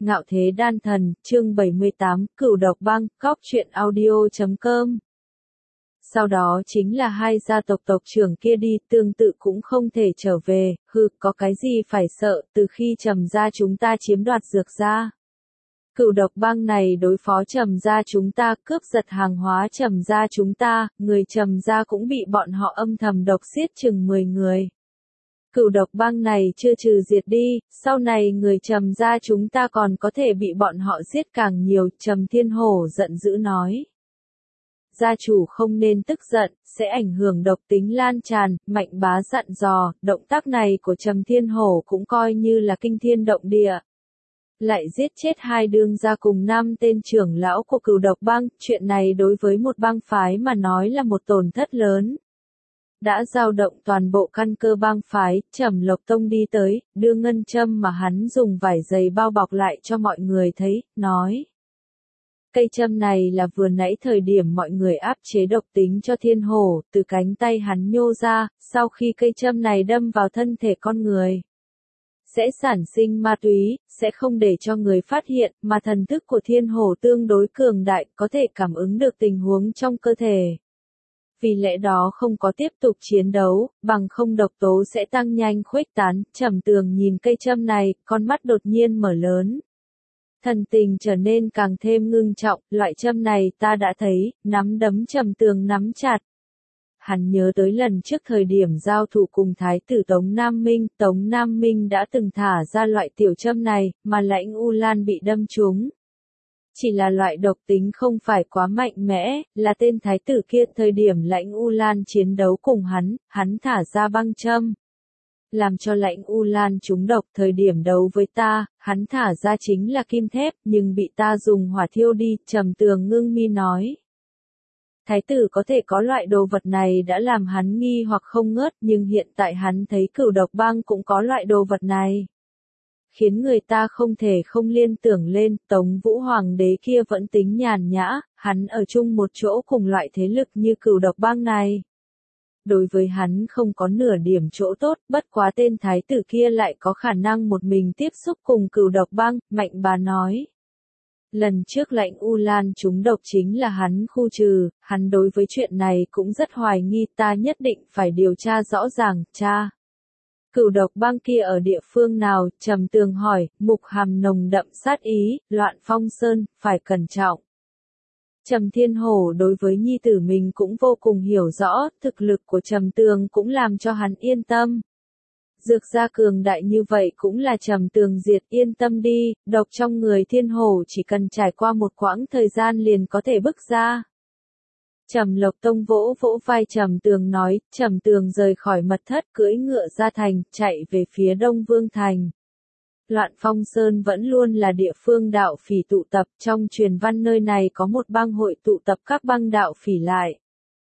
Ngạo Thế Đan Thần, chương 78, Cửu Độc Băng, Cóc truyện audio.com. Sau đó chính là hai gia tộc tộc trưởng kia đi, tương tự cũng không thể trở về, có cái gì phải sợ, từ khi Trầm gia chúng ta chiếm đoạt Dược gia. Cửu Độc Băng này đối phó Trầm gia chúng ta, cướp giật hàng hóa Trầm gia chúng ta, người Trầm gia cũng bị bọn họ âm thầm độc giết chừng 10 người. Cửu Độc Băng này chưa trừ diệt đi, sau này người Trầm gia chúng ta còn có thể bị bọn họ giết càng nhiều, Trầm Thiên Hổ giận dữ nói. Gia chủ không nên tức giận, sẽ ảnh hưởng độc tính lan tràn, Mạnh Bá dặn dò, động tác này của Trầm Thiên Hổ cũng coi như là kinh thiên động địa. Lại giết chết hai đương gia cùng 5 tên trưởng lão của Cửu Độc Băng, chuyện này đối với một bang phái mà nói là một tổn thất lớn. Đã dao động toàn bộ căn cơ bang phái, Trầm Lộc Tông đi tới, đưa ngân châm mà hắn dùng vải dày bao bọc lại cho mọi người thấy, nói. Cây châm này là vừa nãy thời điểm mọi người áp chế độc tính cho Thiên Hổ, từ cánh tay hắn nhô ra, sau khi cây châm này đâm vào thân thể con người. Sẽ sản sinh ma túy, sẽ không để cho người phát hiện, mà thần thức của Thiên Hổ tương đối cường đại, có thể cảm ứng được tình huống trong cơ thể. Vì lẽ đó không có tiếp tục chiến đấu, bằng không độc tố sẽ tăng nhanh khuếch tán, Trầm Tường nhìn cây châm này, con mắt đột nhiên mở lớn. Thần tình trở nên càng thêm ngưng trọng, loại châm này ta đã thấy, nắm đấm Trầm Tường nắm chặt. Hắn nhớ tới lần trước thời điểm giao thủ cùng Thái tử Tống Nam Minh đã từng thả ra loại tiểu châm này, mà Lãnh U Lan bị đâm trúng. Chỉ là loại độc tính không phải quá mạnh mẽ, là tên thái tử kia thời điểm Lãnh U Lan chiến đấu cùng hắn thả ra băng châm. Làm cho Lãnh U Lan trúng độc thời điểm đấu với ta, hắn thả ra chính là kim thép, nhưng bị ta dùng hỏa thiêu đi, Trầm Tường ngưng mi nói. Thái tử có thể có loại đồ vật này đã làm hắn nghi hoặc không ngớt, nhưng hiện tại hắn thấy Cửu Độc Băng cũng có loại đồ vật này. Khiến người ta không thể không liên tưởng lên, Tống Vũ Hoàng đế kia vẫn tính nhàn nhã, hắn ở chung một chỗ cùng loại thế lực như Cửu Độc Băng này. Đối với hắn không có nửa điểm chỗ tốt, bất quá tên thái tử kia lại có khả năng một mình tiếp xúc cùng Cửu Độc Băng, Mạnh Bá nói. Lần trước Lãnh U Lan trúng độc chính là hắn khu trừ, hắn đối với chuyện này cũng rất hoài nghi, ta nhất định phải điều tra rõ ràng, cha. Cửu Độc Băng kia ở địa phương nào, Trầm Tường hỏi, Mục Hàm nồng đậm sát ý, Loạn Phong Sơn, phải cẩn trọng. Trầm Thiên Hổ đối với nhi tử mình cũng vô cùng hiểu rõ, thực lực của Trầm Tường cũng làm cho hắn yên tâm. Dược gia cường đại như vậy cũng là Trầm Tường diệt, yên tâm đi, độc trong người Thiên Hổ chỉ cần trải qua một quãng thời gian liền có thể bức ra. Trầm Lộc Tông vỗ vỗ vai Trầm Tường nói, Trầm Tường rời khỏi mật thất cưỡi ngựa ra thành, chạy về phía Đông Vương Thành. Loạn Phong Sơn vẫn luôn là địa phương đạo phỉ tụ tập, trong truyền văn nơi này có một bang hội tụ tập các bang đạo phỉ lại.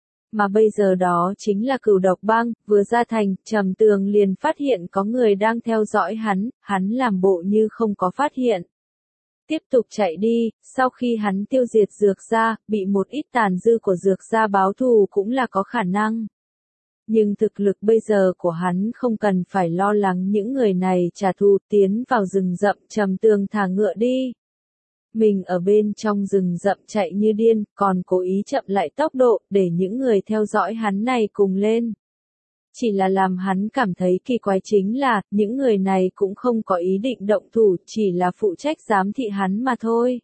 Mà bây giờ đó chính là Cửu Độc Băng, vừa ra thành, Trầm Tường liền phát hiện có người đang theo dõi hắn làm bộ như không có phát hiện. Tiếp tục chạy đi, sau khi hắn tiêu diệt Dược gia, bị một ít tàn dư của Dược gia báo thù cũng là có khả năng. Nhưng thực lực bây giờ của hắn không cần phải lo lắng những người này trả thù, tiến vào rừng rậm, Trầm Tường thả ngựa đi. Mình ở bên trong rừng rậm chạy như điên, còn cố ý chậm lại tốc độ, để những người theo dõi hắn này cùng lên. Chỉ là làm hắn cảm thấy kỳ quái chính là, những người này cũng không có ý định động thủ, chỉ là phụ trách giám thị hắn mà thôi.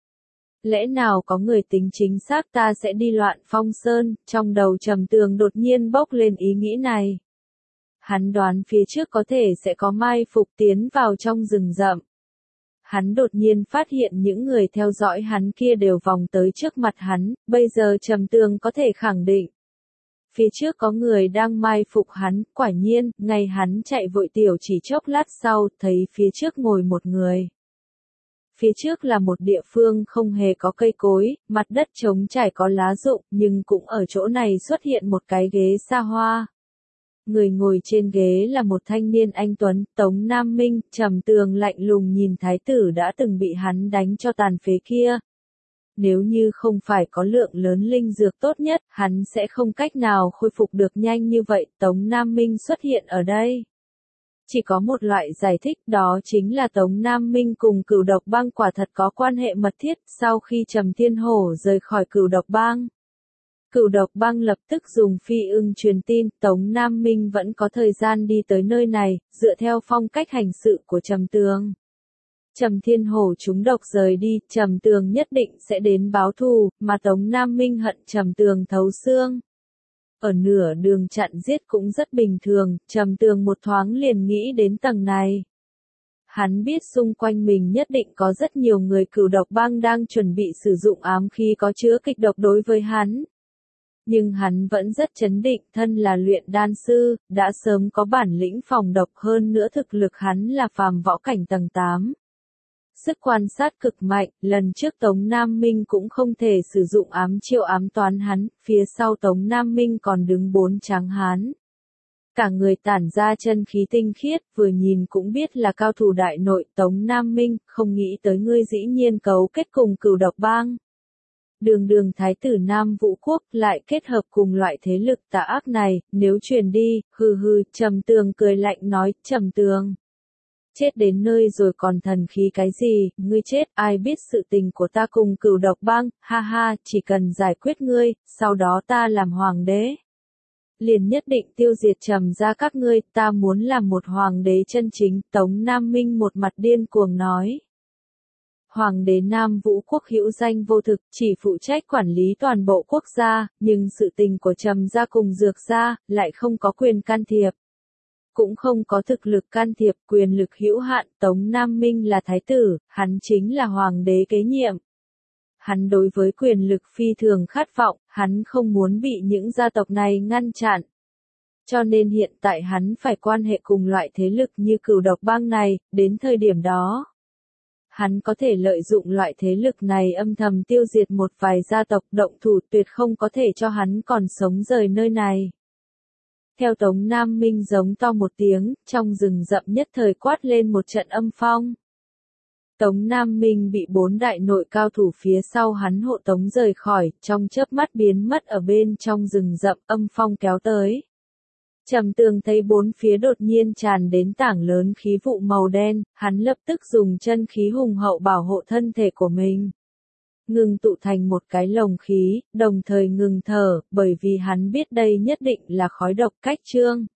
Lẽ nào có người tính chính xác ta sẽ đi Loạn Phong Sơn, trong đầu Trầm Tường đột nhiên bốc lên ý nghĩ này. Hắn đoán phía trước có thể sẽ có mai phục tiến vào trong rừng rậm. Hắn đột nhiên phát hiện những người theo dõi hắn kia đều vòng tới trước mặt hắn, bây giờ Trầm Tường có thể khẳng định. Phía trước có người đang mai phục hắn, quả nhiên, ngày hắn chạy vội tiểu chỉ chốc lát sau, thấy phía trước ngồi một người. Phía trước là một địa phương không hề có cây cối, mặt đất trống trải có lá rụng, nhưng cũng ở chỗ này xuất hiện một cái ghế xa hoa. Người ngồi trên ghế là một thanh niên anh tuấn, Tống Nam Minh, Trầm Tường lạnh lùng nhìn thái tử đã từng bị hắn đánh cho tàn phế kia. Nếu như không phải có lượng lớn linh dược tốt nhất, hắn sẽ không cách nào khôi phục được nhanh như vậy, Tống Nam Minh xuất hiện ở đây. Chỉ có một loại giải thích, đó chính là Tống Nam Minh cùng Cửu Độc Bang quả thật có quan hệ mật thiết. Sau khi Trầm Thiên Hổ rời khỏi Cửu Độc Bang, Cửu Độc Bang lập tức dùng phi ưng truyền tin, Tống Nam Minh vẫn có thời gian đi tới nơi này, dựa theo phong cách hành sự của Trầm Tường. Trầm Thiên Hổ trúng độc rời đi, Trầm Tường nhất định sẽ đến báo thù, mà Tống Nam Minh hận Trầm Tường thấu xương. Ở nửa đường chặn giết cũng rất bình thường, Trầm Tường một thoáng liền nghĩ đến tầng này. Hắn biết xung quanh mình nhất định có rất nhiều người Cửu Độc Bang đang chuẩn bị sử dụng ám khí có chứa kịch độc đối với hắn. Nhưng hắn vẫn rất trấn định, thân là luyện đan sư, đã sớm có bản lĩnh phòng độc, hơn nữa thực lực hắn là phàm võ cảnh tầng 8. Sức quan sát cực mạnh, lần trước Tống Nam Minh cũng không thể sử dụng ám chiêu ám toán hắn, phía sau Tống Nam Minh còn đứng 4 tráng hán. Cả người tản ra chân khí tinh khiết, vừa nhìn cũng biết là cao thủ đại nội. Tống Nam Minh, không nghĩ tới ngươi dĩ nhiên cấu kết cùng Cửu Độc Bang. Đường thái tử Nam Vũ Quốc lại kết hợp cùng loại thế lực tà ác này, nếu truyền đi, Trầm Tường cười lạnh nói, Trầm Tường. Chết đến nơi rồi còn thần khí cái gì, ngươi chết, ai biết sự tình của ta cùng Cửu Độc Bang, ha ha, chỉ cần giải quyết ngươi, sau đó ta làm hoàng đế. Liền nhất định tiêu diệt Trầm gia các ngươi, ta muốn làm một hoàng đế chân chính, Tống Nam Minh một mặt điên cuồng nói. Hoàng đế Nam Vũ Quốc hữu danh vô thực, chỉ phụ trách quản lý toàn bộ quốc gia, nhưng sự tình của Trầm gia cùng Dược gia, lại không có quyền can thiệp. Cũng không có thực lực can thiệp, quyền lực hữu hạn. Tống Nam Minh là thái tử, hắn chính là hoàng đế kế nhiệm. Hắn đối với quyền lực phi thường khát vọng, hắn không muốn bị những gia tộc này ngăn chặn. Cho nên hiện tại hắn phải quan hệ cùng loại thế lực như Cửu Độc Bang này, đến thời điểm đó. Hắn có thể lợi dụng loại thế lực này âm thầm tiêu diệt một vài gia tộc, động thủ tuyệt không có thể cho hắn còn sống rời nơi này. Theo Tống Nam Minh giống to một tiếng, trong rừng rậm nhất thời quát lên một trận âm phong. Tống Nam Minh bị 4 đại nội cao thủ phía sau hắn hộ tống rời khỏi, trong chớp mắt biến mất ở bên trong rừng rậm, âm phong kéo tới. Trầm Tường thấy bốn phía đột nhiên tràn đến tảng lớn khí vụ màu đen, hắn lập tức dùng chân khí hùng hậu bảo hộ thân thể của mình. Ngừng tụ thành một cái lồng khí, đồng thời ngừng thở, bởi vì hắn biết đây nhất định là khói độc cách trương.